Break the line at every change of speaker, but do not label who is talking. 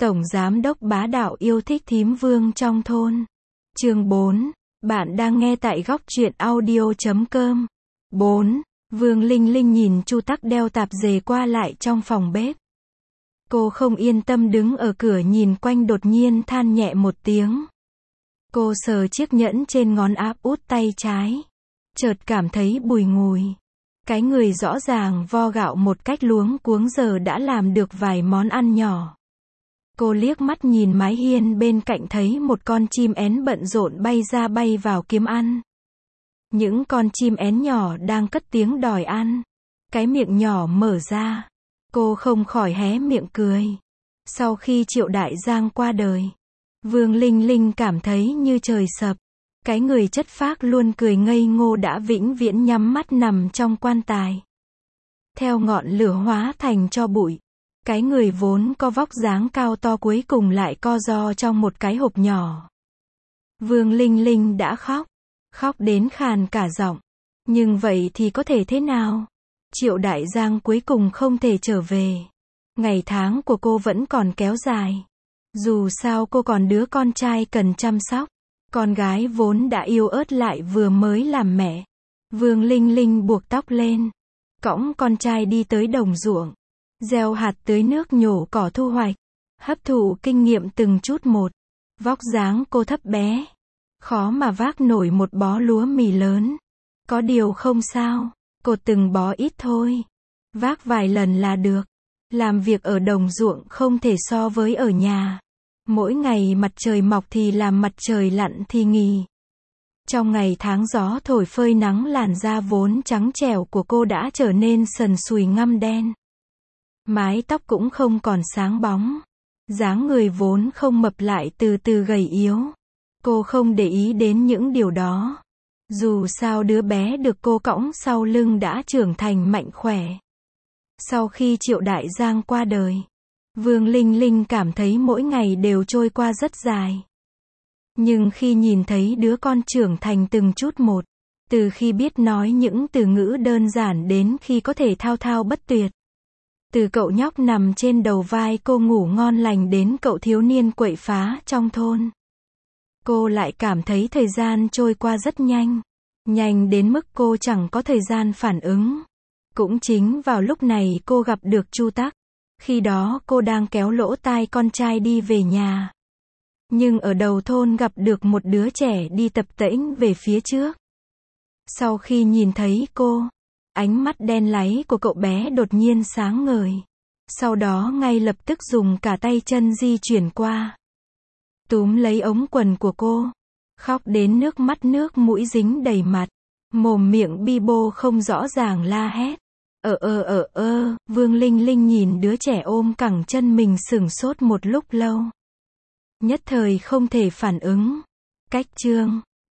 Tổng giám đốc bá đạo yêu thích thím Vương trong thôn. Chương 4. Bạn đang nghe tại góc truyện audio.com. 4. Vương Linh Linh nhìn Chu Tắc đeo tạp dề qua lại trong phòng bếp. Cô không yên tâm đứng ở cửa nhìn quanh, đột nhiên than nhẹ một tiếng. Cô sờ chiếc nhẫn trên ngón áp út tay trái. Chợt cảm thấy bùi ngùi. Cái người rõ ràng vo gạo một cách luống cuống giờ đã làm được vài món ăn nhỏ. Cô liếc mắt nhìn mái hiên bên cạnh, thấy một con chim én bận rộn bay ra bay vào kiếm ăn. Những con chim én nhỏ đang cất tiếng đòi ăn. Cái miệng nhỏ mở ra. Cô không khỏi hé miệng cười. Sau khi Triệu Đại Giang qua đời, Vương Linh Linh cảm thấy như trời sập. Cái người chất phác luôn cười ngây ngô đã vĩnh viễn nhắm mắt nằm trong quan tài. Theo ngọn lửa hóa thành tro bụi. Cái người vốn có vóc dáng cao to cuối cùng lại co ro trong một cái hộp nhỏ. Vương Linh Linh đã khóc. Khóc đến khàn cả giọng. Nhưng vậy thì có thể thế nào? Triệu Đại Giang cuối cùng không thể trở về. Ngày tháng của cô vẫn còn kéo dài. Dù sao cô còn đứa con trai cần chăm sóc. Con gái vốn đã yếu ớt lại vừa mới làm mẹ. Vương Linh Linh buộc tóc lên. Cõng con trai đi tới đồng ruộng. Gieo hạt tưới nước, nhổ cỏ thu hoạch. Hấp thụ kinh nghiệm từng chút một. Vóc dáng cô thấp bé. Khó mà vác nổi một bó lúa mì lớn. Có điều không sao. Cột từng bó ít thôi. Vác vài lần là được. Làm việc ở đồng ruộng không thể so với ở nhà. Mỗi ngày mặt trời mọc thì làm, mặt trời lặn thì nghỉ. Trong ngày tháng gió thổi phơi nắng, làn da vốn trắng trẻo của cô đã trở nên sần sùi ngăm đen. Mái tóc cũng không còn sáng bóng. Dáng người vốn không mập lại từ từ gầy yếu. Cô không để ý đến những điều đó. Dù sao đứa bé được cô cõng sau lưng đã trưởng thành mạnh khỏe. Sau khi Triệu Đại Giang qua đời, Vương Linh Linh cảm thấy mỗi ngày đều trôi qua rất dài. Nhưng khi nhìn thấy đứa con trưởng thành từng chút một, từ khi biết nói những từ ngữ đơn giản đến khi có thể thao thao bất tuyệt, từ cậu nhóc nằm trên đầu vai cô ngủ ngon lành đến cậu thiếu niên quậy phá trong thôn, cô lại cảm thấy thời gian trôi qua rất nhanh. Nhanh đến mức cô chẳng có thời gian phản ứng. Cũng chính vào lúc này cô gặp được Chu Tắc. Khi đó cô đang kéo lỗ tai con trai đi về nhà. Nhưng ở đầu thôn gặp được một đứa trẻ đi tập tễnh về phía trước. Sau khi nhìn thấy cô, ánh mắt đen láy của cậu bé đột nhiên sáng ngời. Sau đó ngay lập tức dùng cả tay chân di chuyển qua. Túm lấy ống quần của cô. Khóc đến nước mắt nước mũi dính đầy mặt. Mồm miệng bi bô không rõ ràng la hét. Vương Linh Linh nhìn đứa trẻ ôm cẳng chân mình sửng sốt một lúc lâu. Nhất thời không thể phản ứng. Cách chương